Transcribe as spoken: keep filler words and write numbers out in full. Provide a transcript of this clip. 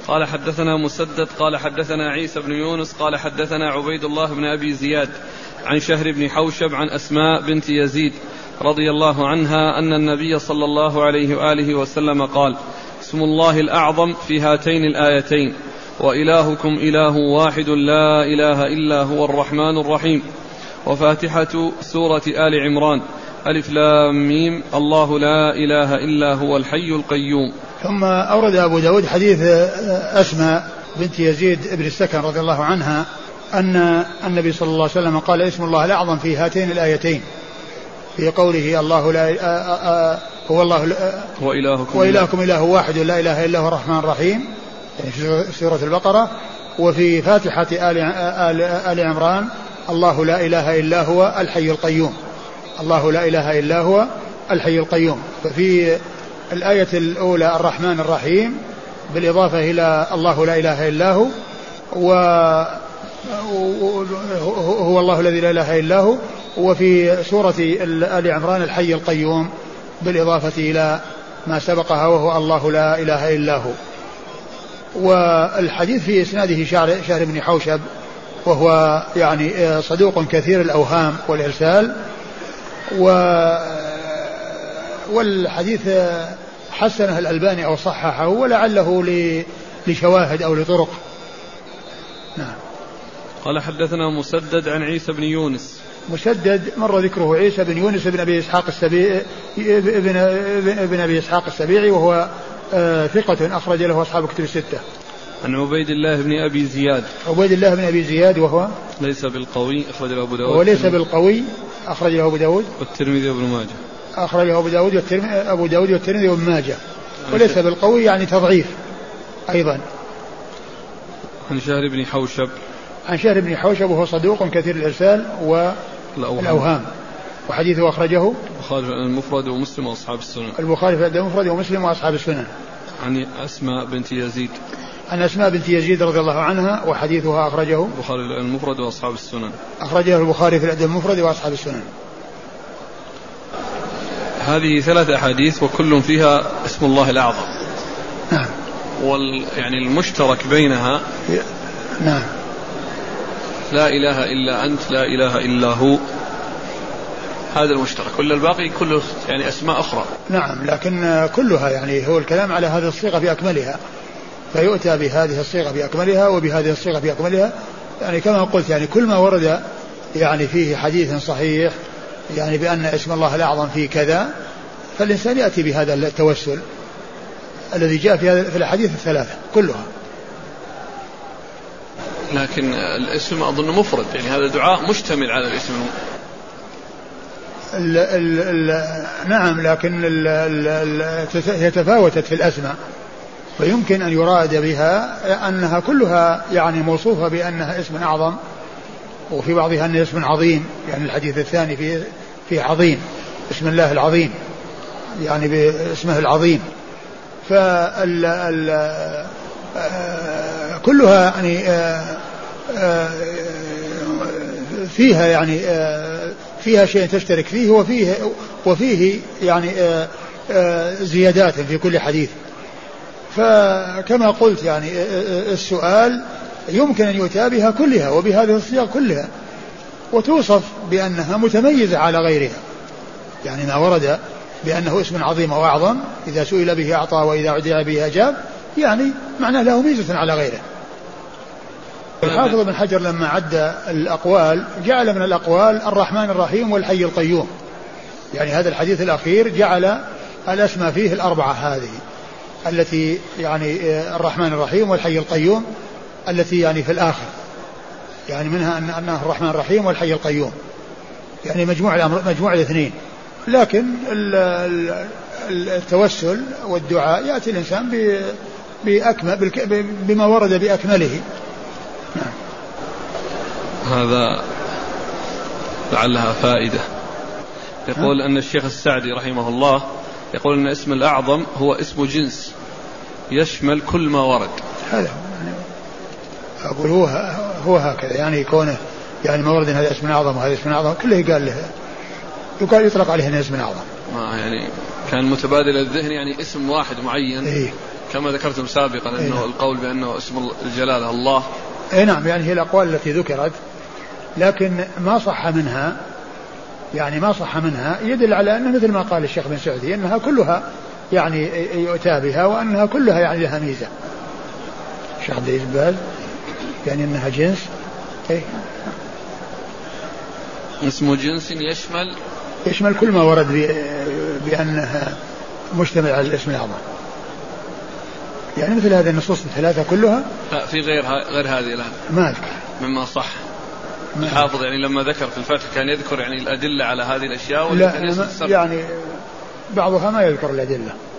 قال حدثنا مسدد قال حدثنا عيسى بن يونس قال حدثنا عبيد الله بن أبي زياد عن شهر بن حوشب عن أسماء بنت يزيد رضي الله عنها أن النبي صلى الله عليه وآله وسلم قال: اسم الله الأعظم في هاتين الآيتين: وإلهكم إله واحد لا إله إلا هو الرحمن الرحيم. وفاتحة سورة آل عمران: ألف لام ميم الله لا إله إلا هو الحي القيوم. ثم أورد أبو داود حديث أسماء بنت يزيد بن السكن رضي الله عنها أن النبي صلى الله عليه وسلم قال: اسم الله الأعظم في هاتين الآيتين، في قوله الله لا هو الله وإلهكم, وإلهكم إله واحد لا إله إلا هو الرحمن الرحيم، يعني في سورة البقرة. وفي فاتحة آل, آل, آل عمران: الله لا إله إلا هو الحي القيوم، الله لا إله إلا هو الحي القيوم. ففي الآية الأولى الرحمن الرحيم بالإضافة إلى الله لا إله إلا هو، وهو الله الذي لا إله إلا هو. وفي سورة آل عمران الحي القيوم بالإضافة إلى ما سبقها وهو الله لا إله إلا هو. والحديث في إسناده شهر بن حوشب، وهو يعني صدوق كثير الأوهام والإرسال، والحديث حسنه الألباني أو صححه، ولعله لشواهد أو لطرق. نعم. قال حدثنا مسدد عن عيسى بن يونس. مسدد مر ذكره، عيسى بن يونس بن أبي إسحاق السبيعي ابن, ابن أبي إسحاق السبيعي، وهو ثقة أخرج له أصحاب كتب الستة. عن عبيد الله بن أبي زياد. عبيد الله بن أبي زياد وهو ليس بالقوي، أخرج له أبو داود. وليس بالقوي، أخرج له أبو داود والترمذي وابن ماجه. أخرج له أبو داود والترمذي أبو داود والترمذي وابن ماجه. وليس بالقوي يعني تضعيف أيضا. عن شهر بن حوشب. عن شهر بن حوشب وهو صدوق كثير الإرسال والأوهام، وحديثه أخرجه البخاري المفرد ومسلم وأصحاب السنن. البخاري في المفرد ومسلم وأصحاب السنن. عن أسماء بنت يزيد. عن أسماء بنت يزيد رضي الله عنها، وحديثها أخرجه البخاري المفرد وأصحاب السنن. أخرجه البخاري في الأدب المفرد وأصحاب السنن. هذه ثلاث أحاديث وكل فيها اسم الله الأعظم. نعم. وال يعني المشترك بينها نعم لا إله إلا أنت لا إله إلا هو، هذا المشترك، كل الباقي كله يعني أسماء أخرى. نعم، لكن كلها يعني هو الكلام على هذه الصيغة بأكملها، فيؤتى بهذه الصيغة بأكملها وبهذه الصيغة بأكملها، يعني كما قلت يعني كل ما ورد يعني فيه حديث صحيح يعني بأن اسم الله الأعظم فيه كذا، فالإنسان يأتي بهذا التوسل الذي جاء في هذه الحديث الثلاثة كلها. لكن الاسم أظن مفرد، يعني هذا دعاء مشتمل على الاسم. ال ال ال نعم، لكن ال ال هي تفاوتت في الأسماء، فيمكن أن يراد بها أنها كلها يعني موصوفة بأنها اسم أعظم، وفي بعضها أنها اسم عظيم، يعني الحديث الثاني فيه في عظيم، اسم الله العظيم يعني باسمه العظيم. فال ال كلها يعني فيها يعني فيها شيء تشترك فيه، وفيه وفيه يعني زيادات في كل حديث. فكما قلت يعني السؤال يمكن أن يؤتى بها كلها وبهذه الصيغ كلها، وتوصف بأنها متميزة على غيرها، يعني ما ورد بأنه اسم عظيم وأعظم إذا سئل به أعطى وإذا عدي به أجاب، يعني معناه له ميزة على غيره. الحافظ بن حجر لما عد الأقوال جعل من الأقوال الرحمن الرحيم والحي القيوم، يعني هذا الحديث الأخير جعل الأسماء فيه الأربعة هذه التي يعني الرحمن الرحيم والحي القيوم التي يعني في الآخر، يعني منها أن أنه الرحمن الرحيم والحي القيوم، يعني مجموع الأمر مجموع الاثنين. لكن التوسل والدعاء يأتي الإنسان بأكمل بما ورد بأكمله. نعم. هذا لعلها فائدة. يقول أن الشيخ السعدي رحمه الله يقول أن اسم الأعظم هو اسم جنس يشمل كل ما ورد. هذا أقول هو هو هكذا، يعني كونه يعني ما ورد هذا اسم أعظم وهذا اسم أعظم كله قال له يقال يطلق عليه اسم أعظم. آه يعني كان متبادل الذهن يعني اسم واحد معين. إيه؟ كما ذكرتم سابقا أنه نعم. القول بأنه اسم الجلالة الله. اي نعم، يعني هي الأقوال التي ذكرت، لكن ما صح منها، يعني ما صح منها يدل على أنه مثل ما قال الشيخ بن سعدي أنها كلها يعني يؤتى بها، وأنها كلها يعني لها ميزة. الشيخ عبد العزيز باز يعني أنها جنس، إيه؟ اسم جنس يشمل يشمل كل ما ورد بأنها مشتمل على الاسم الأعظم، يعني مثل هذه النصوص الثلاثة كلها. لا في غير غير هذه الآن مالك مما صح. الحافظ يعني لما ذكر في الفتح كان يذكر يعني الأدلة على هذه الأشياء، لا يعني بعضها ما يذكر الأدلة.